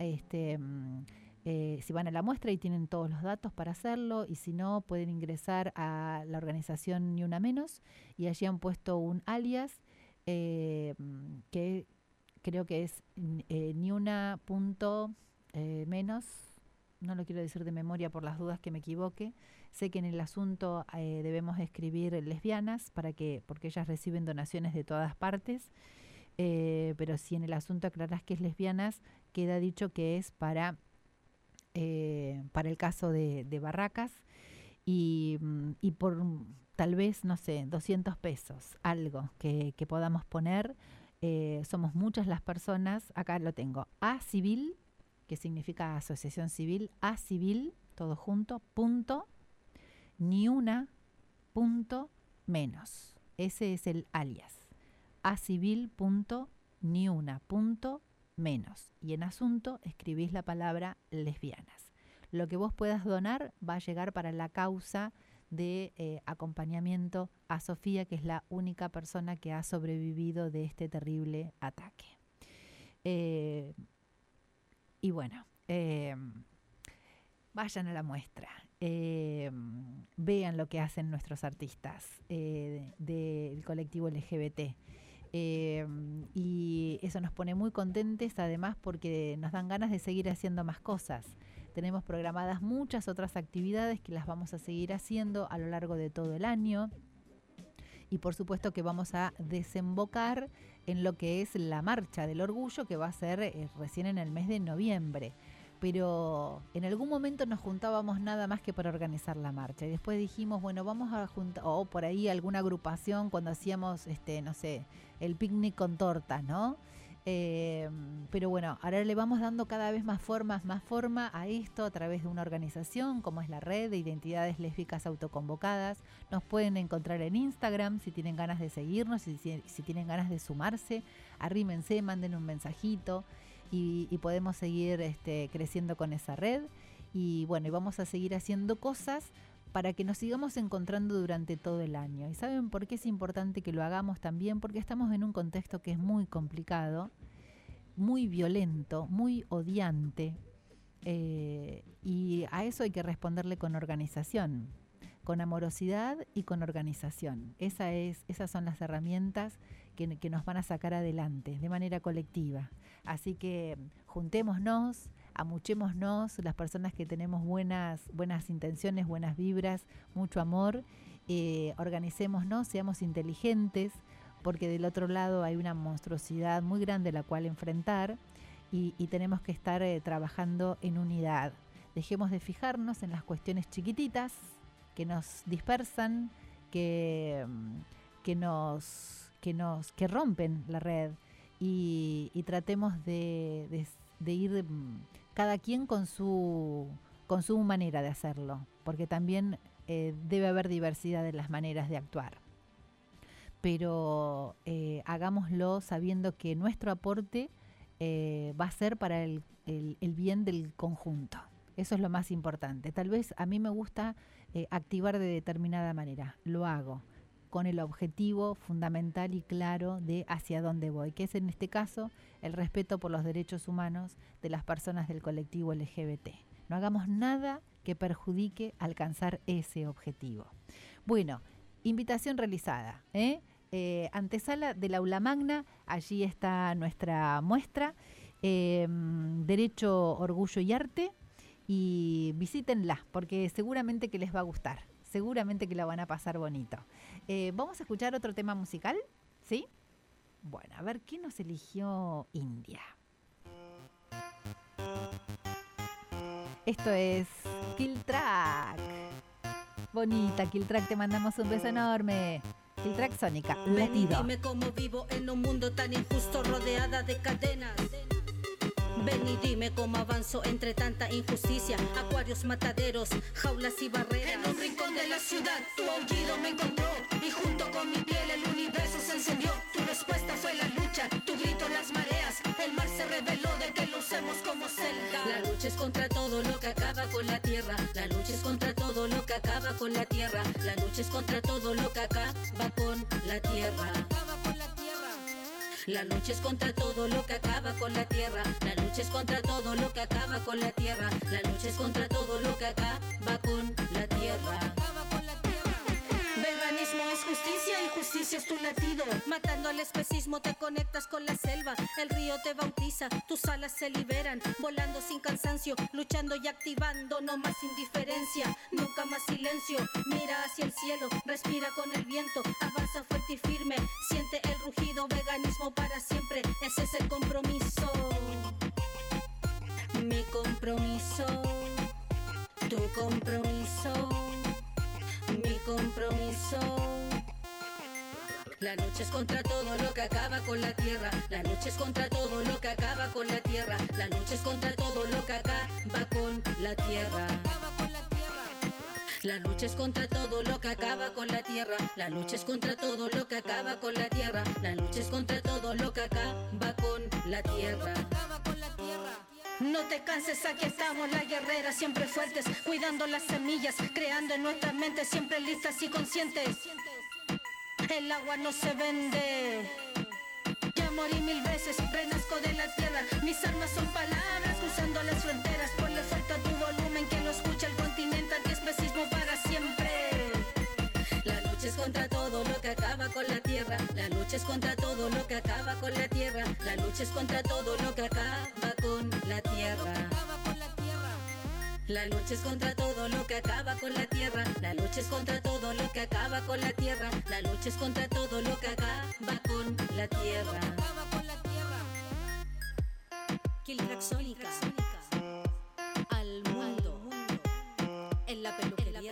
si van a la muestra y tienen todos los datos para hacerlo, y si no, pueden ingresar a la organización Ni Una Menos, y allí han puesto un alias que creo que es Ni Una menos. No lo quiero decir de memoria por las dudas que me equivoque. Sé que en el asunto debemos escribir lesbianas porque ellas reciben donaciones de todas partes, pero si en el asunto aclarás que es lesbianas, queda dicho que es para el caso de Barracas, y por tal vez, no sé, 200 pesos, algo que podamos poner. Somos muchas las personas, acá lo tengo, ACIVIL, que significa asociación civil, ACIVIL, todo junto, punto, ni una, punto, menos. Ese es el alias, acivil, punto, ni una, punto, menos. Y en asunto escribís la palabra lesbianas. Lo que vos puedas donar va a llegar para la causa de acompañamiento a Sofía, que es la única persona que ha sobrevivido de este terrible ataque. Y bueno, vayan a la muestra, vean lo que hacen nuestros artistas del colectivo LGBT. Y eso nos pone muy contentes, además, porque nos dan ganas de seguir haciendo más cosas. Tenemos programadas muchas otras actividades que las vamos a seguir haciendo a lo largo de todo el año. Y por supuesto que vamos a desembocar en lo que es la Marcha del Orgullo, que va a ser recién en el mes de noviembre. Pero en algún momento nos juntábamos nada más que para organizar la marcha. Y después dijimos, bueno, vamos a juntar, o por ahí alguna agrupación cuando hacíamos, no sé, el picnic con tortas, ¿no? Pero bueno, ahora le vamos dando cada vez más forma a esto a través de una organización como es la Red de Identidades Lésbicas Autoconvocadas. Nos pueden encontrar en Instagram si tienen ganas de seguirnos, si tienen ganas de sumarse, arrímense, manden un mensajito y podemos seguir creciendo con esa red. Y bueno, y vamos a seguir haciendo cosas para que nos sigamos encontrando durante todo el año. ¿Y saben por qué es importante que lo hagamos también? Porque estamos en un contexto que es muy complicado, muy violento, muy odiante, y a eso hay que responderle con organización, con amorosidad y con organización. Esas son las herramientas que nos van a sacar adelante de manera colectiva. Así que juntémonos, amuchémonos, las personas que tenemos buenas intenciones, buenas vibras, mucho amor, organicémonos, seamos inteligentes, porque del otro lado hay una monstruosidad muy grande la cual enfrentar y tenemos que estar trabajando en unidad. Dejemos de fijarnos en las cuestiones chiquititas que nos dispersan, que rompen la red y tratemos de ir cada quien con su manera de hacerlo, porque también debe haber diversidad en las maneras de actuar. Pero hagámoslo sabiendo que nuestro aporte va a ser para el bien del conjunto. Eso es lo más importante. Tal vez a mí me gusta activar de determinada manera. Lo hago con el objetivo fundamental y claro de hacia dónde voy, que es en este caso el respeto por los derechos humanos de las personas del colectivo LGBT. No hagamos nada que perjudique alcanzar ese objetivo. Bueno, invitación realizada, antesala del Aula Magna, allí está nuestra muestra, Derecho, Orgullo y Arte, y visítenla, porque seguramente que les va a gustar, seguramente que la van a pasar bonito. Vamos a escuchar otro tema musical, ¿sí? Bueno, a ver, ¿qué nos eligió India? Esto es Kill Track. Bonita, Kill Track, te mandamos un beso enorme. Kill Track Sónica, Latido. Dime cómo vivo en un mundo tan injusto, rodeada de cadenas. Ven y dime cómo avanzo entre tanta injusticia, acuarios, mataderos, jaulas y barreras. En un rincón de la ciudad tu aullido me encontró y junto con mi piel el universo se encendió. Tu respuesta fue la lucha, tu grito las mareas, el mar se reveló de que lo usemos como celda. La lucha es contra todo lo que acaba con la tierra, la lucha es contra todo lo que acaba con la tierra, la lucha es contra todo lo que acaba con la tierra. La lucha es contra todo lo que acaba con la tierra, la lucha es contra todo lo que acaba con la tierra, la lucha es contra todo lo que acaba con la tierra. Veganismo es justicia y justicia es tu latido. Matando al especismo te conectas con la selva. El río te bautiza, tus alas se liberan. Volando sin cansancio, luchando y activando. No más indiferencia, nunca más silencio. Mira hacia el cielo, respira con el viento. Avanza fuerte y firme, siente el rugido. Veganismo para siempre, ese es el compromiso. Mi compromiso, tu compromiso. Mi compromiso. La lucha es contra todo lo que acaba con la tierra, la lucha es contra todo lo que acaba con la tierra, la lucha es contra todo lo que acaba con la tierra. La lucha es contra todo lo que acaba con la tierra. La lucha es contra todo lo que acaba con la tierra. La lucha es contra todo lo que acaba con la tierra. No te canses, aquí estamos las guerreras, siempre fuertes, cuidando las semillas, creando en nuestras mentes, siempre listas y conscientes. El agua no se vende. Ya morí 1000 veces, renazco de la tierra. Mis armas son palabras, cruzando las fronteras. Ponle fuerte a tu volumen, que lo escucha el continente, antiespecismo para siempre. La lucha es contra todo lo que acaba con la tierra. La lucha es contra todo lo que acaba con la tierra. La lucha es contra todo lo que acaba con la tierra. La lucha es contra todo lo que acaba con la tierra. La lucha es contra todo lo que acaba con la tierra. La lucha es contra todo lo que acaba con la tierra. Kiltrack Sónica al mundo en la peluquería.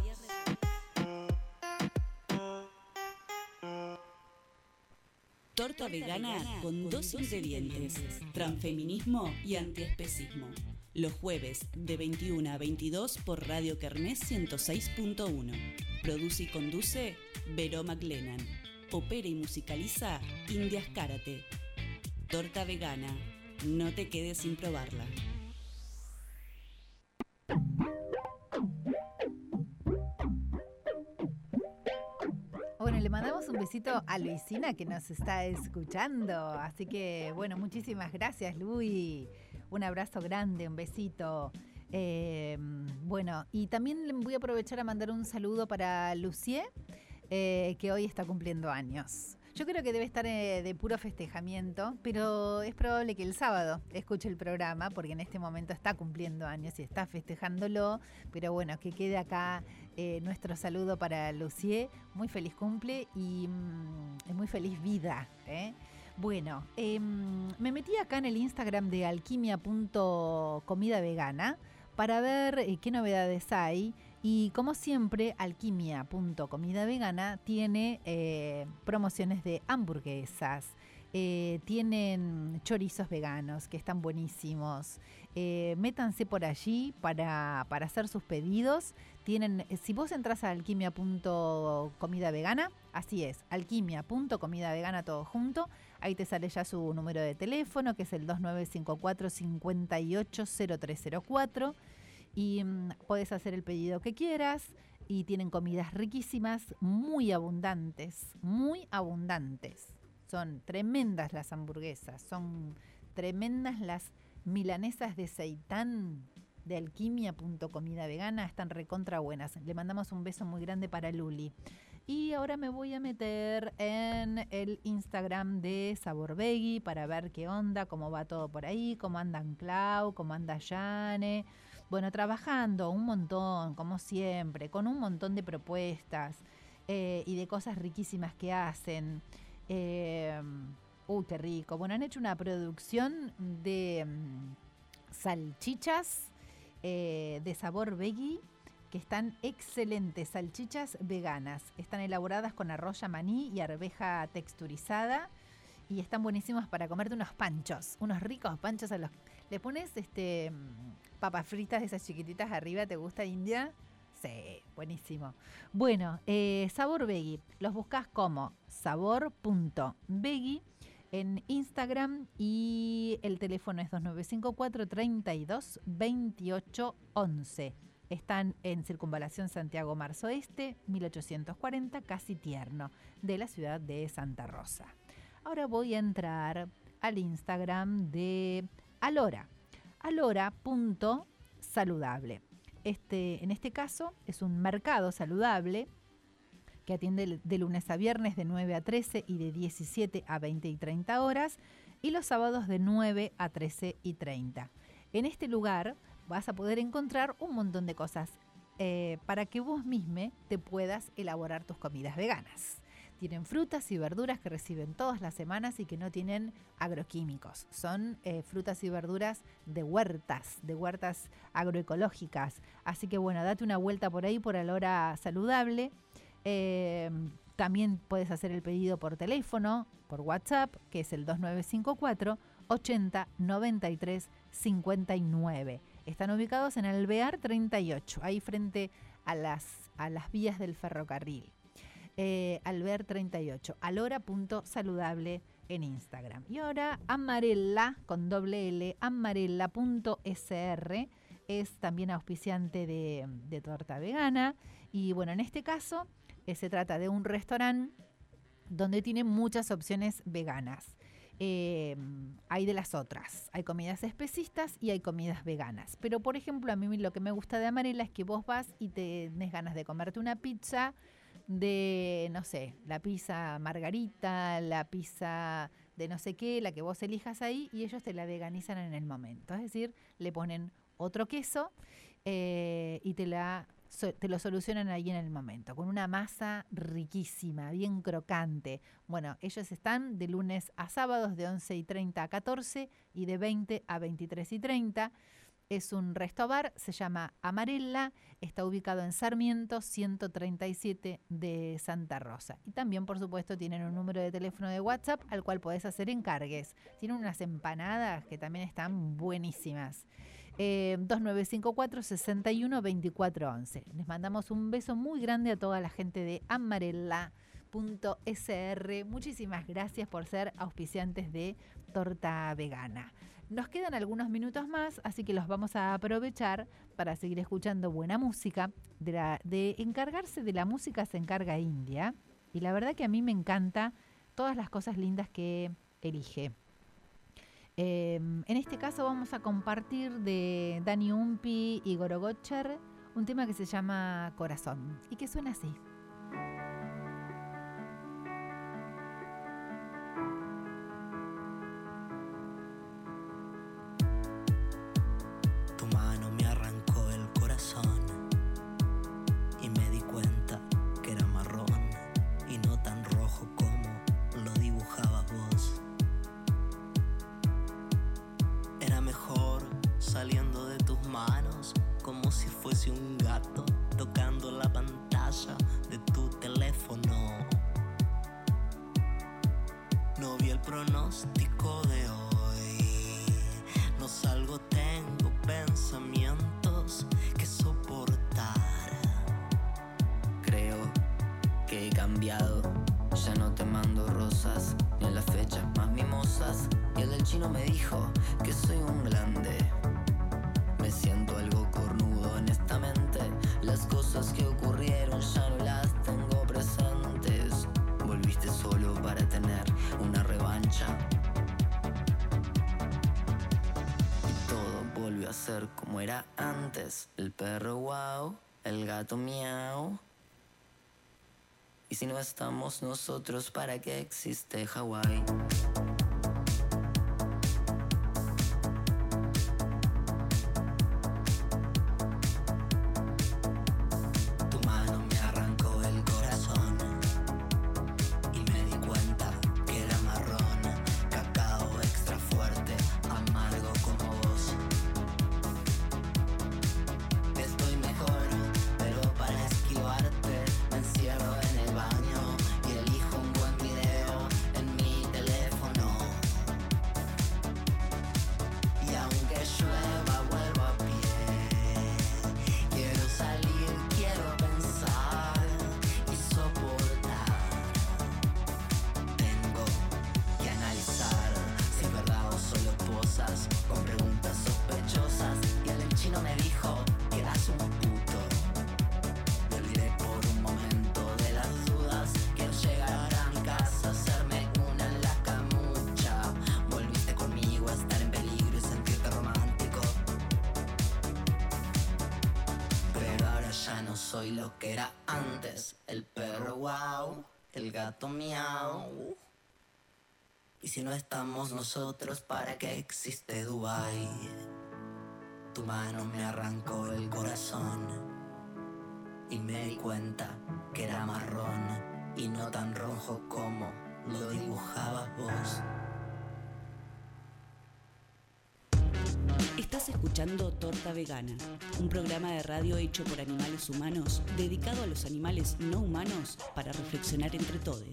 Torta vegana con 2 ingredientes: transfeminismo y antiespecismo. Los jueves de 21 a 22 por Radio Kermés 106.1. Produce y conduce Vero McLennan. Opera y musicaliza Indias Karate. Torta vegana. No te quedes sin probarla. Bueno, le mandamos un besito a Luisina que nos está escuchando. Así que, bueno, muchísimas gracias, Luis. Un abrazo grande, un besito. Bueno, y también le voy a aprovechar a mandar un saludo para Lucié, que hoy está cumpliendo años. Yo creo que debe estar de puro festejamiento, pero es probable que el sábado escuche el programa, porque en este momento está cumpliendo años y está festejándolo. Pero bueno, que quede acá nuestro saludo para Lucié. Muy feliz cumple y muy feliz vida, ¿eh? Bueno, me metí acá en el Instagram de alquimia.comidavegana para ver qué novedades hay. Y como siempre, alquimia.comidavegana tiene promociones de hamburguesas, tienen chorizos veganos que están buenísimos. Métanse por allí para hacer sus pedidos. Tienen, si vos entras a alquimia.comidavegana, así es, alquimia.comidavegana todo junto, ahí te sale ya su número de teléfono, que es el 2954-580304. Y podés hacer el pedido que quieras. Y tienen comidas riquísimas, muy abundantes, muy abundantes. Son tremendas las hamburguesas, son tremendas las milanesas de seitán de alquimia.comidavegana, están recontra buenas. Le mandamos un beso muy grande para Luli. Y ahora me voy a meter en el Instagram de Sabor Veggie para ver qué onda, cómo va todo por ahí, cómo andan Clau, cómo anda Yane. Bueno, trabajando un montón, como siempre, con un montón de propuestas y de cosas riquísimas que hacen. Qué rico. Bueno, han hecho una producción de salchichas de Sabor Veggie que están excelentes, salchichas veganas. Están elaboradas con arroz maní y arveja texturizada y están buenísimas para comerte unos panchos, unos ricos panchos a los... Le pones papas fritas de esas chiquititas arriba, ¿te gusta, India? Sí, buenísimo. Bueno, Sabor Veggie, los buscas como sabor.veggie en Instagram y el teléfono es 2954 32 28 11. Están en Circunvalación Santiago Marzo Este, 1840, Casi Tierno, de la ciudad de Santa Rosa. Ahora voy a entrar al Instagram de Alora, alora.saludable. En este caso es un mercado saludable que atiende de lunes a viernes de 9 a 13 y de 17 a 20 y 30 horas y los sábados de 9 a 13 y 30. En este lugar vas a poder encontrar un montón de cosas para que vos mismo te puedas elaborar tus comidas veganas. Tienen frutas y verduras que reciben todas las semanas y que no tienen agroquímicos. Son frutas y verduras de huertas agroecológicas. Así que bueno, date una vuelta por ahí por Alora Saludable. También puedes hacer el pedido por teléfono, por WhatsApp, que es el 2954 80 93 59. Están ubicados en Alvear 38, ahí frente a las vías del ferrocarril. Albert 38, alora.saludable en Instagram. Y ahora Amarella, con doble L, amarella.sr, es también auspiciante de Torta Vegana. Y bueno, en este caso se trata de un restaurante donde tiene muchas opciones veganas. Hay de las otras, hay comidas especistas y hay comidas veganas. Pero por ejemplo, a mí lo que me gusta de Amarella es que vos vas y tenés ganas de comerte una pizza de, no sé, la pizza margarita, la pizza de no sé qué, la que vos elijas ahí, y ellos te la veganizan en el momento. Es decir, le ponen otro queso y te lo solucionan ahí en el momento, con una masa riquísima, bien crocante. Bueno, ellos están de lunes a sábados de 11:30 a 14 y de 20 a 23:30. Es un restobar, se llama Amarella, está ubicado en Sarmiento 137 de Santa Rosa. Y también, por supuesto, tienen un número de teléfono de WhatsApp al cual podés hacer encargues. Tienen unas empanadas que también están buenísimas. 2954-612411. Les mandamos un beso muy grande a toda la gente de amarella.sr. Muchísimas gracias por ser auspiciantes de Torta Vegana. Nos quedan algunos minutos más, así que los vamos a aprovechar para seguir escuchando buena música. De encargarse de la música se encarga India. Y la verdad que a mí me encanta todas las cosas lindas que elige. En este caso vamos a compartir de Dani Umpi y Goro Gotcher un tema que se llama Corazón y que suena así. Tu mano me arrancó el corazón y me di cuenta que era marrón y no tan rojo como lo dibujabas vos. Era mejor saliendo de tus manos como si fuese un gato tocando la pantalla de tu teléfono. No vi el pronóstico de hoy, no salgo, tengo pensamientos que soportar. Creo que he cambiado, ya no te mando rosas ni en las fechas más mimosas. Y el del chino me dijo que soy un grande. Me siento algo cornudo honestamente. Las cosas que ocurrieron ya no las tengo presentes. Volviste solo para tener una revancha. Y todo volvió a ser como era antes. El perro guau, el gato miau. Y si no estamos nosotros, ¿para qué existe Hawái? Tu mano me arrancó el corazón y me di cuenta que era marrón, cacao extra fuerte, amargo como vos. Estoy mejor, pero para esquivarte me encierro en el baño y elijo un buen video en mi teléfono. Y aunque llueva vuelvo a pie. Quiero salir, quiero pensar y soportar. Tengo que analizar si es verdad o solo posas con preguntas sospechosas. Y el del chino me dijo que eras un puto. Me olvidé por un momento de las dudas. Quiero llegar a mi casa, hacerme una en la camucha. Volviste conmigo a estar en peligro y sentirte romántico. Pero ahora ya no soy lo que era antes. El perro guau, el gato miau. Y si no estamos nosotros, ¿para qué existe Dubái? Tu mano me arrancó el corazón y me di cuenta que era marrón y no tan rojo como lo dibujabas vos. Estás escuchando Torta Vegana, un programa de radio hecho por animales humanos, dedicado a los animales no humanos para reflexionar entre todos.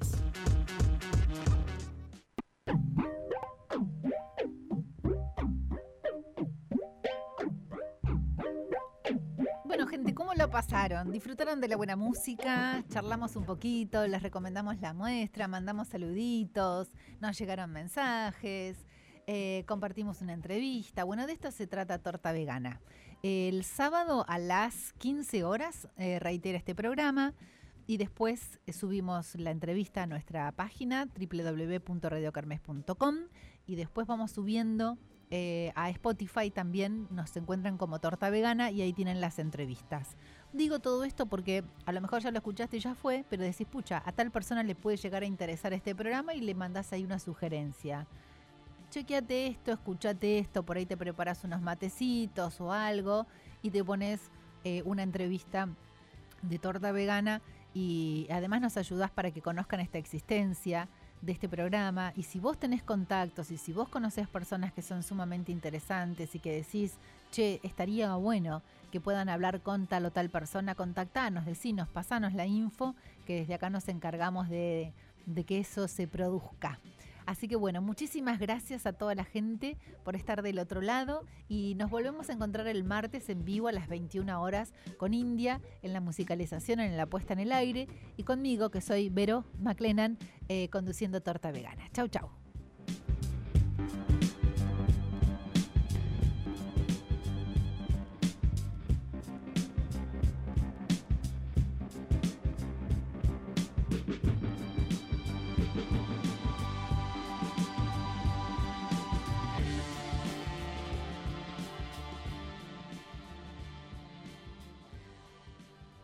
Bueno, gente, ¿cómo lo pasaron? ¿Disfrutaron de la buena música? Charlamos un poquito, les recomendamos la muestra, mandamos saluditos, nos llegaron mensajes, compartimos una entrevista. Bueno, de esto se trata Torta Vegana. El sábado a las 15 horas reitera este programa y después subimos la entrevista a nuestra página www.radiokermes.com y después vamos subiendo a Spotify también, nos encuentran como Torta Vegana y ahí tienen las entrevistas. Digo todo esto porque a lo mejor ya lo escuchaste y ya fue, pero decís, pucha, a tal persona le puede llegar a interesar este programa y le mandás ahí una sugerencia. Chequeate esto, escuchate esto, por ahí te preparas unos matecitos o algo y te pones una entrevista de Torta Vegana y además nos ayudás para que conozcan esta existencia de este programa. Y si vos tenés contactos y si vos conocés personas que son sumamente interesantes y que decís, che, estaría bueno que puedan hablar con tal o tal persona, contactanos, decinos, pasanos la info, que desde acá nos encargamos de que eso se produzca. Así que bueno, muchísimas gracias a toda la gente por estar del otro lado y nos volvemos a encontrar el martes en vivo a las 21 horas con India en la musicalización, en la puesta en el aire y conmigo que soy Vero McLennan conduciendo Torta Vegana. Chau, chau.